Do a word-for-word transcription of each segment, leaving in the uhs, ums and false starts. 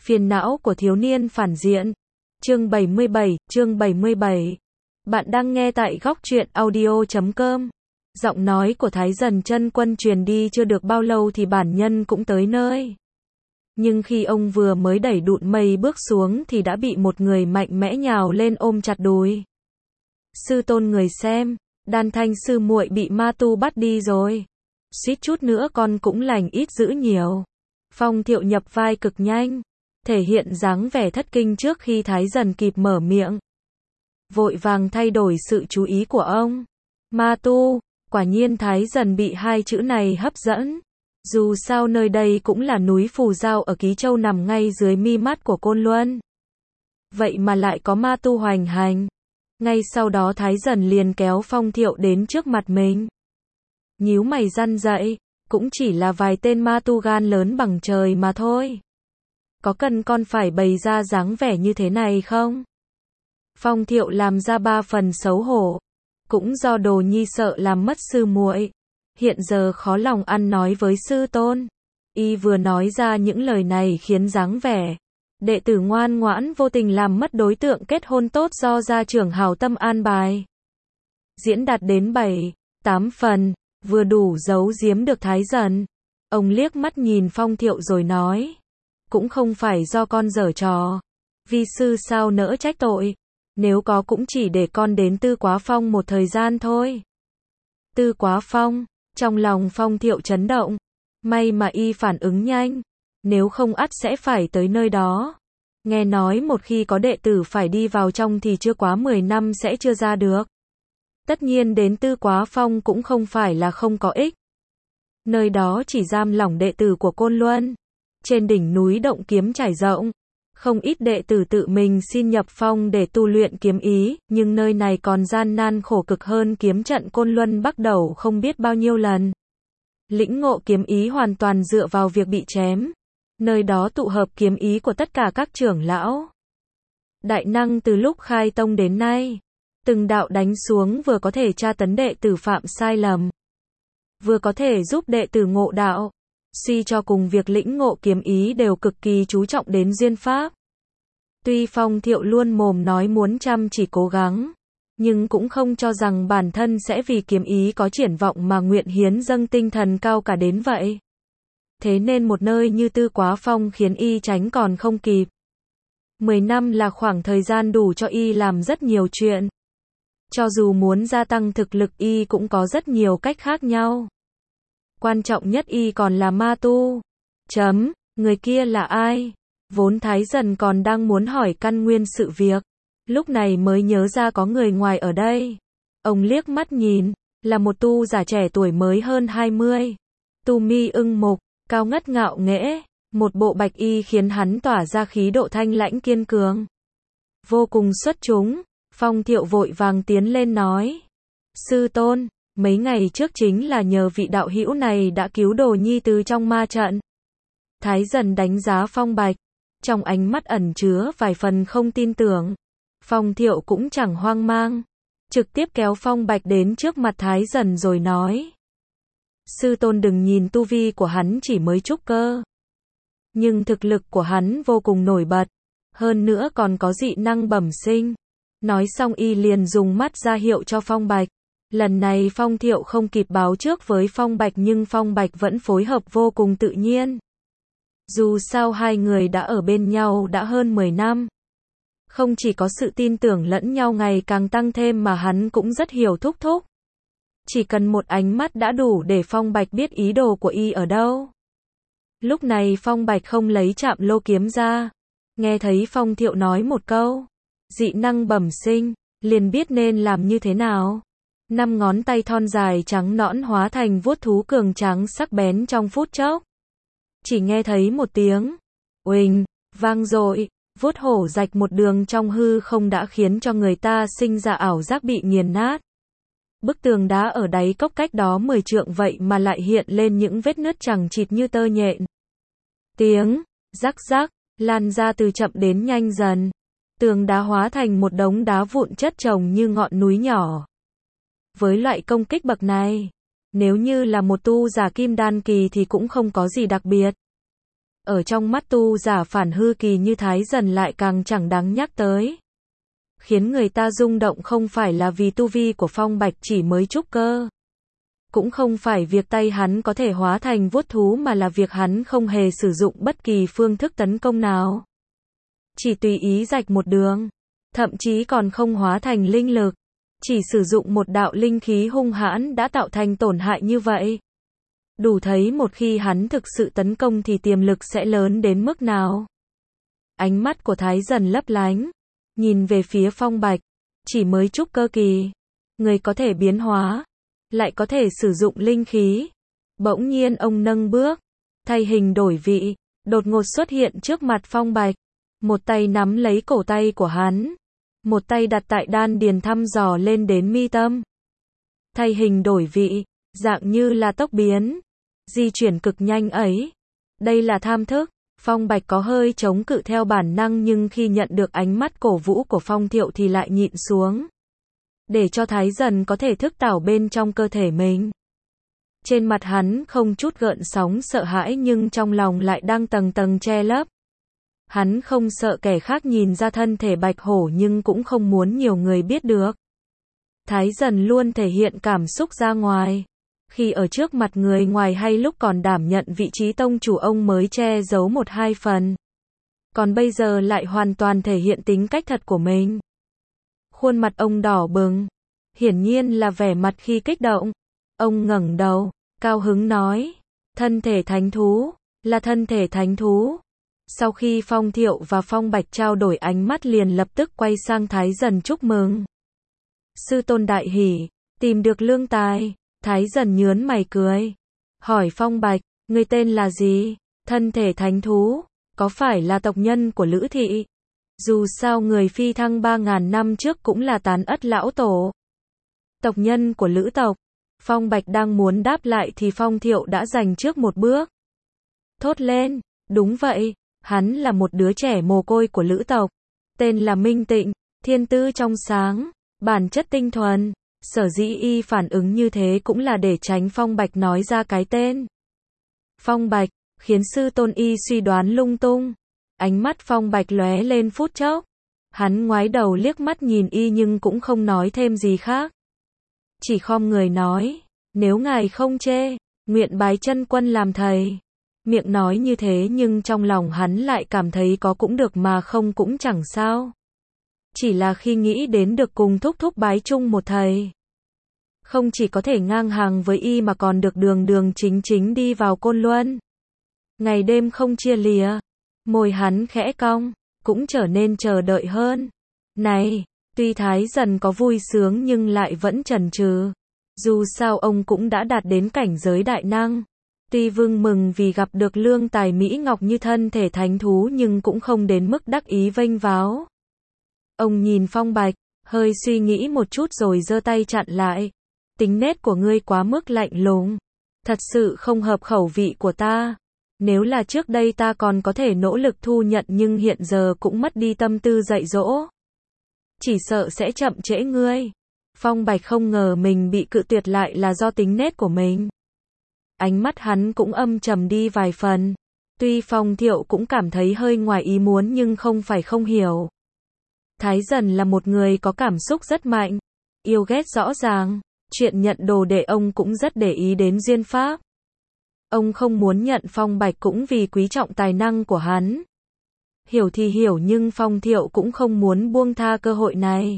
Phiền não của thiếu niên phản diện. Chương bảy mươi bảy, chương bảy mươi bảy. Bạn đang nghe tại góc truyện audio chấm com. Giọng nói của Thái Dần Chân Quân truyền đi chưa được bao lâu thì bản nhân cũng tới nơi. Nhưng khi ông vừa mới đẩy đụn mây bước xuống thì đã bị một người mạnh mẽ nhào lên ôm chặt đùi. Sư tôn người xem, Đan Thanh sư muội bị ma tu bắt đi rồi. Suýt chút nữa con cũng lành ít dữ nhiều. Phong Thiệu nhập vai cực nhanh, thể hiện dáng vẻ thất kinh trước khi Thái Dần kịp mở miệng. Vội vàng thay đổi sự chú ý của ông. Ma tu, quả nhiên Thái Dần bị hai chữ này hấp dẫn. Dù sao nơi đây cũng là núi Phù Giao ở Ký Châu nằm ngay dưới mi mắt của Côn Luân. Vậy mà lại có ma tu hoành hành. Ngay sau đó Thái Dần liền kéo Phong Thiệu đến trước mặt mình. Nhíu mày răn dậy, cũng chỉ là vài tên ma tu gan lớn bằng trời mà thôi. Có cần con phải bày ra dáng vẻ như thế này không? Phong Thiệu làm ra ba phần xấu hổ. Cũng do Đồ Nhi sợ làm mất sư muội, hiện giờ khó lòng ăn nói với sư tôn. Y vừa nói ra những lời này khiến dáng vẻ đệ tử ngoan ngoãn vô tình làm mất đối tượng kết hôn tốt do gia trưởng hảo tâm an bài. Diễn đạt đến bảy, tám phần, vừa đủ giấu giếm được Thái Dần. Ông liếc mắt nhìn Phong Thiệu rồi nói, cũng không phải do con giở trò. Vi sư sao nỡ trách tội, nếu có cũng chỉ để con đến Tư Quá Phong một thời gian thôi. Tư Quá Phong, trong lòng Phong Thiệu chấn động, may mà y phản ứng nhanh, nếu không ắt sẽ phải tới nơi đó. Nghe nói một khi có đệ tử phải đi vào trong thì chưa quá mười năm sẽ chưa ra được. Tất nhiên đến Tư Quá Phong cũng không phải là không có ích. Nơi đó chỉ giam lỏng đệ tử của Côn Luân. Trên đỉnh núi động kiếm trải rộng, không ít đệ tử tự mình xin nhập phong để tu luyện kiếm ý, nhưng nơi này còn gian nan khổ cực hơn kiếm trận Côn Luân bắt đầu không biết bao nhiêu lần. Lĩnh ngộ kiếm ý hoàn toàn dựa vào việc bị chém. Nơi đó tụ hợp kiếm ý của tất cả các trưởng lão đại năng từ lúc khai tông đến nay. Từng đạo đánh xuống vừa có thể tra tấn đệ tử phạm sai lầm, vừa có thể giúp đệ tử ngộ đạo. Suy cho cùng việc lĩnh ngộ kiếm ý đều cực kỳ chú trọng đến duyên pháp. Tuy Phong Thiệu luôn mồm nói muốn chăm chỉ cố gắng, nhưng cũng không cho rằng bản thân sẽ vì kiếm ý có triển vọng mà nguyện hiến dâng tinh thần cao cả đến vậy. Thế nên một nơi như Tư Quá Phong khiến y tránh còn không kịp. Mười năm là khoảng thời gian đủ cho y làm rất nhiều chuyện. Cho dù muốn gia tăng thực lực y cũng có rất nhiều cách khác nhau. Quan trọng nhất y còn là ma tu. Chấm, người kia là ai? Vốn Thái Dần còn đang muốn hỏi căn nguyên sự việc, lúc này mới nhớ ra có người ngoài ở đây. Ông liếc mắt nhìn, là một tu giả trẻ tuổi mới hơn hai mươi. Tu mi ưng mục, cao ngất ngạo nghễ, một bộ bạch y khiến hắn tỏa ra khí độ thanh lãnh kiên cường. Vô cùng xuất chúng. Phong Thiệu vội vàng tiến lên nói, sư tôn, mấy ngày trước chính là nhờ vị đạo hữu này đã cứu Đồ Nhi từ trong ma trận. Thái Dần đánh giá Phong Bạch, trong ánh mắt ẩn chứa vài phần không tin tưởng. Phong Thiệu cũng chẳng hoang mang, trực tiếp kéo Phong Bạch đến trước mặt Thái Dần rồi nói, sư tôn đừng nhìn tu vi của hắn chỉ mới trúc cơ, nhưng thực lực của hắn vô cùng nổi bật, hơn nữa còn có dị năng bẩm sinh. Nói xong y liền dùng mắt ra hiệu cho Phong Bạch. Lần này Phong Thiệu không kịp báo trước với Phong Bạch nhưng Phong Bạch vẫn phối hợp vô cùng tự nhiên. Dù sao hai người đã ở bên nhau đã hơn mười năm. Không chỉ có sự tin tưởng lẫn nhau ngày càng tăng thêm mà hắn cũng rất hiểu Thúc Thúc. Chỉ cần một ánh mắt đã đủ để Phong Bạch biết ý đồ của y ở đâu. Lúc này Phong Bạch không lấy Trạm Lô kiếm ra. Nghe thấy Phong Thiệu nói một câu dị năng bẩm sinh, liền biết nên làm như thế nào. Năm ngón tay thon dài trắng nõn hóa thành vuốt thú cường tráng sắc bén trong phút chốc. Chỉ nghe thấy một tiếng uỳnh vang dội, vuốt hổ rạch một đường trong hư không đã khiến cho người ta sinh ra ảo giác bị nghiền nát. Bức tường đá ở đáy cốc cách đó mười trượng vậy mà lại hiện lên những vết nứt chằng chịt như tơ nhện. Tiếng rắc rắc lan ra từ chậm đến nhanh dần. Tường đá hóa thành một đống đá vụn chất chồng như ngọn núi nhỏ. Với loại công kích bậc này, nếu như là một tu giả kim đan kỳ thì cũng không có gì đặc biệt. Ở trong mắt tu giả phản hư kỳ như Thái Dần lại càng chẳng đáng nhắc tới. Khiến người ta rung động không phải là vì tu vi của Phong Bạch chỉ mới trúc cơ. Cũng không phải việc tay hắn có thể hóa thành vuốt thú mà là việc hắn không hề sử dụng bất kỳ phương thức tấn công nào. Chỉ tùy ý rạch một đường. Thậm chí còn không hóa thành linh lực. Chỉ sử dụng một đạo linh khí hung hãn đã tạo thành tổn hại như vậy. Đủ thấy một khi hắn thực sự tấn công thì tiềm lực sẽ lớn đến mức nào. Ánh mắt của Thái Dần lấp lánh. Nhìn về phía Phong Bạch. Chỉ mới trúc cơ kỳ. Người có thể biến hóa. Lại có thể sử dụng linh khí. Bỗng nhiên ông nâng bước. Thay hình đổi vị. Đột ngột xuất hiện trước mặt Phong Bạch. Một tay nắm lấy cổ tay của hắn. Một tay đặt tại đan điền thăm dò lên đến mi tâm. Thay hình đổi vị. Dạng như là tốc biến. Di chuyển cực nhanh ấy. Đây là tham thức. Phong Bạch có hơi chống cự theo bản năng nhưng khi nhận được ánh mắt cổ vũ của Phong Thiệu thì lại nhịn xuống. Để cho Thái Dần có thể thức tảo bên trong cơ thể mình. Trên mặt hắn không chút gợn sóng sợ hãi nhưng trong lòng lại đang tầng tầng che lấp. Hắn không sợ kẻ khác nhìn ra thân thể bạch hổ nhưng cũng không muốn nhiều người biết được. Thái Dần luôn thể hiện cảm xúc ra ngoài. Khi ở trước mặt người ngoài hay lúc còn đảm nhận vị trí tông chủ ông mới che giấu một hai phần. Còn bây giờ lại hoàn toàn thể hiện tính cách thật của mình. Khuôn mặt ông đỏ bừng. Hiển nhiên là vẻ mặt khi kích động. Ông ngẩng đầu, cao hứng nói. Thân thể thánh thú, là thân thể thánh thú. Sau khi Phong Thiệu và Phong Bạch trao đổi ánh mắt liền lập tức quay sang Thái Dần chúc mừng. Sư tôn đại hỉ, tìm được lương tài. Thái Dần nhớn mày cười. Hỏi Phong Bạch, ngươi tên là gì? Thân thể thánh thú, có phải là tộc nhân của Lữ Thị? Dù sao người phi thăng ba ngàn năm trước cũng là tán ất lão tổ. Tộc nhân của Lữ tộc. Phong Bạch đang muốn đáp lại thì Phong Thiệu đã giành trước một bước. Thốt lên, đúng vậy, hắn là một đứa trẻ mồ côi của Lữ tộc. Tên là Minh Tịnh, thiên tư trong sáng, bản chất tinh thuần. Sở dĩ y phản ứng như thế cũng là để tránh Phong Bạch nói ra cái tên. Phong Bạch, khiến sư tôn y suy đoán lung tung. Ánh mắt Phong Bạch lóe lên phút chốc. Hắn ngoái đầu liếc mắt nhìn y nhưng cũng không nói thêm gì khác. Chỉ khom người nói, nếu ngài không chê, nguyện bái chân quân làm thầy. Miệng nói như thế nhưng trong lòng hắn lại cảm thấy có cũng được mà không cũng chẳng sao. Chỉ là khi nghĩ đến được cùng thúc thúc bái chung một thầy. Không chỉ có thể ngang hàng với y mà còn được đường đường chính chính đi vào Côn Luân. Ngày đêm không chia lìa. Môi hắn khẽ cong, cũng trở nên chờ đợi hơn. Này, tuy Thái Dần có vui sướng nhưng lại vẫn chần chừ. Dù sao ông cũng đã đạt đến cảnh giới đại năng. Tuy vương mừng vì gặp được lương tài mỹ ngọc như thân thể thánh thú nhưng cũng không đến mức đắc ý vênh váo. Ông nhìn Phong Bạch, hơi suy nghĩ một chút rồi giơ tay chặn lại. Tính nết của ngươi quá mức lạnh lùng. Thật sự không hợp khẩu vị của ta. Nếu là trước đây ta còn có thể nỗ lực thu nhận nhưng hiện giờ cũng mất đi tâm tư dạy dỗ. Chỉ sợ sẽ chậm trễ ngươi. Phong Bạch không ngờ mình bị cự tuyệt lại là do tính nết của mình. Ánh mắt hắn cũng âm trầm đi vài phần. Tuy Phong Thiệu cũng cảm thấy hơi ngoài ý muốn nhưng không phải không hiểu. Thái Dần là một người có cảm xúc rất mạnh. Yêu ghét rõ ràng. Chuyện nhận đồ đệ ông cũng rất để ý đến duyên pháp. Ông không muốn nhận Phong Bạch cũng vì quý trọng tài năng của hắn. Hiểu thì hiểu nhưng Phong Thiệu cũng không muốn buông tha cơ hội này.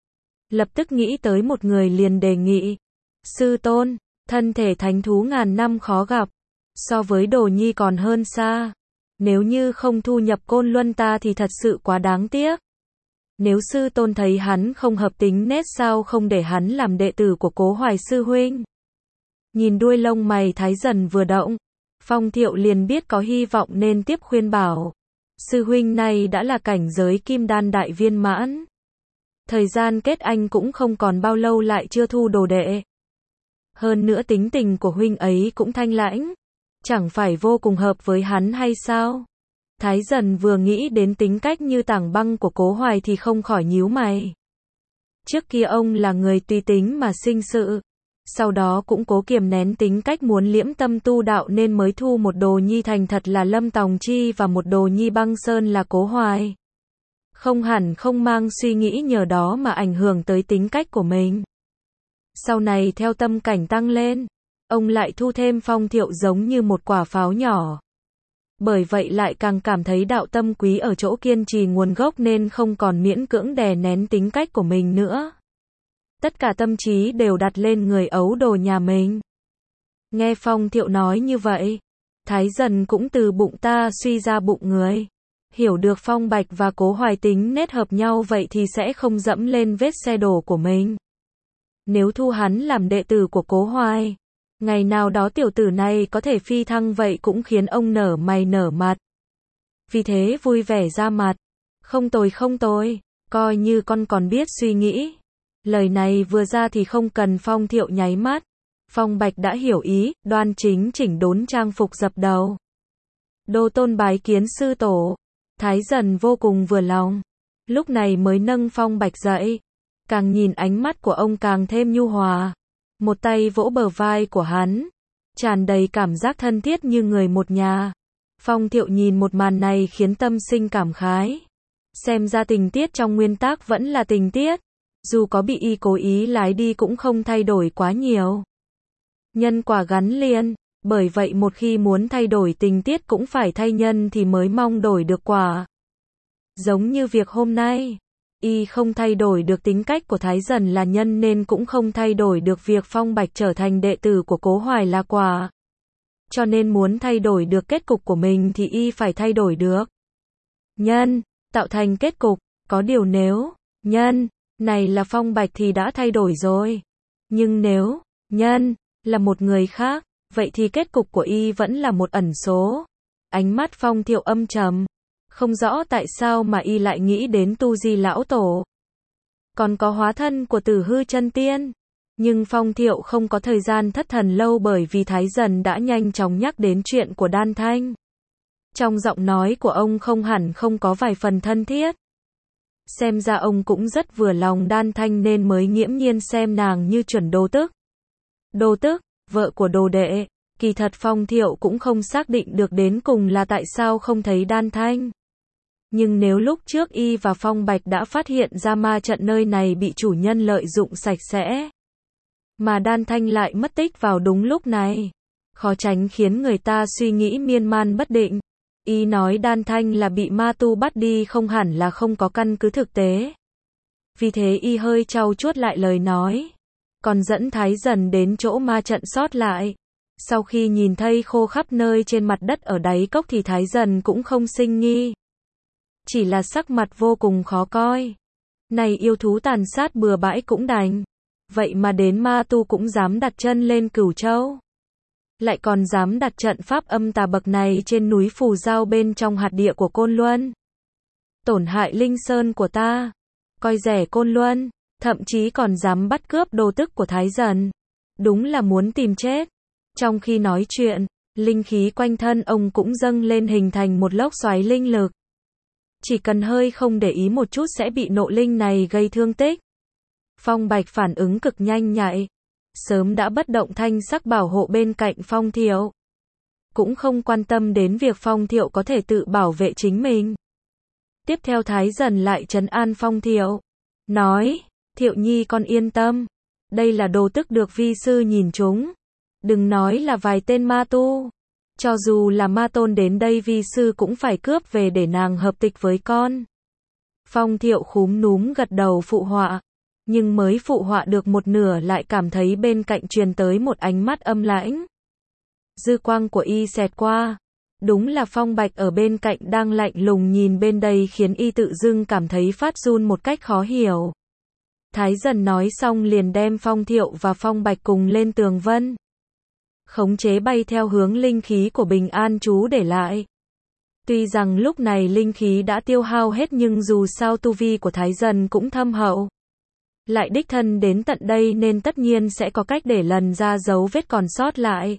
Lập tức nghĩ tới một người liền đề nghị. Sư tôn, thân thể thánh thú ngàn năm khó gặp. So với Đồ Nhi còn hơn xa. Nếu như không thu nhập Côn Luân ta thì thật sự quá đáng tiếc. Nếu sư tôn thấy hắn không hợp tính nết sao không để hắn làm đệ tử của Cố Hoài sư huynh. Nhìn đuôi lông mày Thái Dần vừa động. Phong Thiệu liền biết có hy vọng nên tiếp khuyên bảo. Sư huynh này đã là cảnh giới kim đan đại viên mãn. Thời gian kết anh cũng không còn bao lâu lại chưa thu đồ đệ. Hơn nữa tính tình của huynh ấy cũng thanh lãnh. Chẳng phải vô cùng hợp với hắn hay sao? Thái Dần vừa nghĩ đến tính cách như tảng băng của Cố Hoài thì không khỏi nhíu mày. Trước kia ông là người tùy tính mà sinh sự. Sau đó cũng cố kiềm nén tính cách muốn liễm tâm tu đạo nên mới thu một đồ nhi thành thật là Lâm Tòng Chi và một đồ nhi băng sơn là Cố Hoài. Không hẳn không mang suy nghĩ nhờ đó mà ảnh hưởng tới tính cách của mình. Sau này theo tâm cảnh tăng lên, ông lại thu thêm Phong Thiệu giống như một quả pháo nhỏ. Bởi vậy lại càng cảm thấy đạo tâm quý ở chỗ kiên trì nguồn gốc nên không còn miễn cưỡng đè nén tính cách của mình nữa. Tất cả tâm trí đều đặt lên người ấu đồ nhà mình. Nghe Phong Thiệu nói như vậy, Thái Dần cũng từ bụng ta suy ra bụng người. Hiểu được Phong Bạch và Cố Hoài tính nết hợp nhau vậy thì sẽ không dẫm lên vết xe đổ của mình. Nếu thu hắn làm đệ tử của Cố Hoài, ngày nào đó tiểu tử này có thể phi thăng vậy cũng khiến ông nở mày nở mặt. Vì thế vui vẻ ra mặt. Không tồi không tồi, coi như con còn biết suy nghĩ. Lời này vừa ra thì không cần Phong Thiệu nháy mắt. Phong Bạch đã hiểu ý, đoan chính chỉnh đốn trang phục dập đầu. Đô tôn bái kiến sư tổ. Thái Dần vô cùng vừa lòng. Lúc này mới nâng Phong Bạch dậy. Càng nhìn ánh mắt của ông càng thêm nhu hòa. Một tay vỗ bờ vai của hắn. Tràn đầy cảm giác thân thiết như người một nhà. Phong Thiệu nhìn một màn này khiến tâm sinh cảm khái. Xem ra tình tiết trong nguyên tác vẫn là tình tiết. Dù có bị y cố ý lái đi cũng không thay đổi quá nhiều. Nhân quả gắn liền. Bởi vậy một khi muốn thay đổi tình tiết cũng phải thay nhân thì mới mong đổi được quả. Giống như việc hôm nay. Y không thay đổi được tính cách của Thái Dần là nhân nên cũng không thay đổi được việc Phong Bạch trở thành đệ tử của Cố Hoài là quả. Cho nên muốn thay đổi được kết cục của mình thì Y phải thay đổi được nhân, tạo thành kết cục. Có điều nếu nhân này là Phong Bạch thì đã thay đổi rồi. Nhưng nếu nhân là một người khác, vậy thì kết cục của Y vẫn là một ẩn số. Ánh mắt Phong Thiệu âm trầm. Không rõ tại sao mà Y lại nghĩ đến Tu Di lão tổ. Còn có hóa thân của Tử Hư chân tiên. Nhưng Phong Thiệu không có thời gian thất thần lâu bởi vì Thái Dần đã nhanh chóng nhắc đến chuyện của Đan Thanh. Trong giọng nói của ông không hẳn không có vài phần thân thiết. Xem ra ông cũng rất vừa lòng Đan Thanh nên mới nghiễm nhiên xem nàng như chuẩn đô tức. Đô tức, vợ của đồ đệ. Kỳ thật Phong Thiệu cũng không xác định được đến cùng là tại sao không thấy Đan Thanh. Nhưng nếu lúc trước Y và Phong Bạch đã phát hiện ra ma trận nơi này bị chủ nhân lợi dụng sạch sẽ, mà Đan Thanh lại mất tích vào đúng lúc này, khó tránh khiến người ta suy nghĩ miên man bất định. Y nói Đan Thanh là bị ma tu bắt đi không hẳn là không có căn cứ thực tế. Vì thế Y hơi trau chuốt lại lời nói, còn dẫn Thái Dần đến chỗ ma trận sót lại. Sau khi nhìn thấy khô khắp nơi trên mặt đất ở đáy cốc thì Thái Dần cũng không sinh nghi. Chỉ là sắc mặt vô cùng khó coi. Này yêu thú tàn sát bừa bãi cũng đành. Vậy mà đến ma tu cũng dám đặt chân lên Cửu Châu. Lại còn dám đặt trận pháp âm tà bậc này trên núi Phù Giao bên trong hạt địa của Côn Luân. Tổn hại linh sơn của ta. Coi rẻ Côn Luân. Thậm chí còn dám bắt cướp đồ tức của Thái Dần. Đúng là muốn tìm chết. Trong khi nói chuyện, linh khí quanh thân ông cũng dâng lên hình thành một lốc xoáy linh lực. Chỉ cần hơi không để ý một chút sẽ bị nộ linh này gây thương tích. Phong Bạch phản ứng cực nhanh nhạy. Sớm đã bất động thanh sắc bảo hộ bên cạnh Phong Thiệu. Cũng không quan tâm đến việc Phong Thiệu có thể tự bảo vệ chính mình. Tiếp theo Thái Dần lại trấn an Phong Thiệu. Nói, Thiệu Nhi con yên tâm. Đây là đồ tức được vi sư nhìn trúng. Đừng nói là vài tên ma tu. Cho dù là ma tôn đến đây vi sư cũng phải cướp về để nàng hợp tịch với con. Phong Thiệu khúm núm gật đầu phụ họa. Nhưng mới phụ họa được một nửa lại cảm thấy bên cạnh truyền tới một ánh mắt âm lãnh. Dư quang của Y xẹt qua. Đúng là Phong Bạch ở bên cạnh đang lạnh lùng nhìn bên đây khiến Y tự dưng cảm thấy phát run một cách khó hiểu. Thái Dần nói xong liền đem Phong Thiệu và Phong Bạch cùng lên tường vân. Khống chế bay theo hướng linh khí của Bình An chú để lại. Tuy rằng lúc này linh khí đã tiêu hao hết nhưng dù sao tu vi của Thái Dần cũng thâm hậu. Lại đích thân đến tận đây nên tất nhiên sẽ có cách để lần ra dấu vết còn sót lại.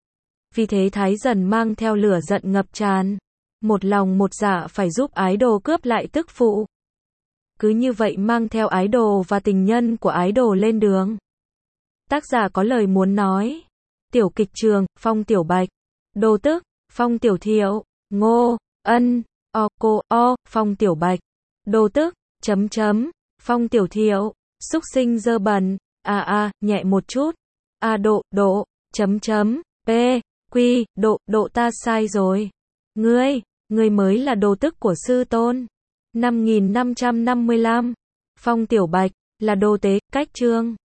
Vì thế Thái Dần mang theo lửa giận ngập tràn. Một lòng một dạ phải giúp ái đồ cướp lại tức phụ. Cứ như vậy mang theo ái đồ và tình nhân của ái đồ lên đường. Tác giả có lời muốn nói. Tiểu kịch trường, Phong Tiểu Bạch. Đô tức, Phong Tiểu Thiệu. Ngô, ân, o cô, o, Phong Tiểu Bạch. Đô tức, chấm chấm, Phong Tiểu Thiệu. Xúc sinh dơ bẩn, a a, nhẹ một chút. A độ, độ, chấm chấm, p, quy, độ, độ ta sai rồi. Ngươi, ngươi mới là đô tức của sư tôn. năm nghìn năm trăm năm mươi lăm. Phong Tiểu Bạch, là đô tế, cách chương.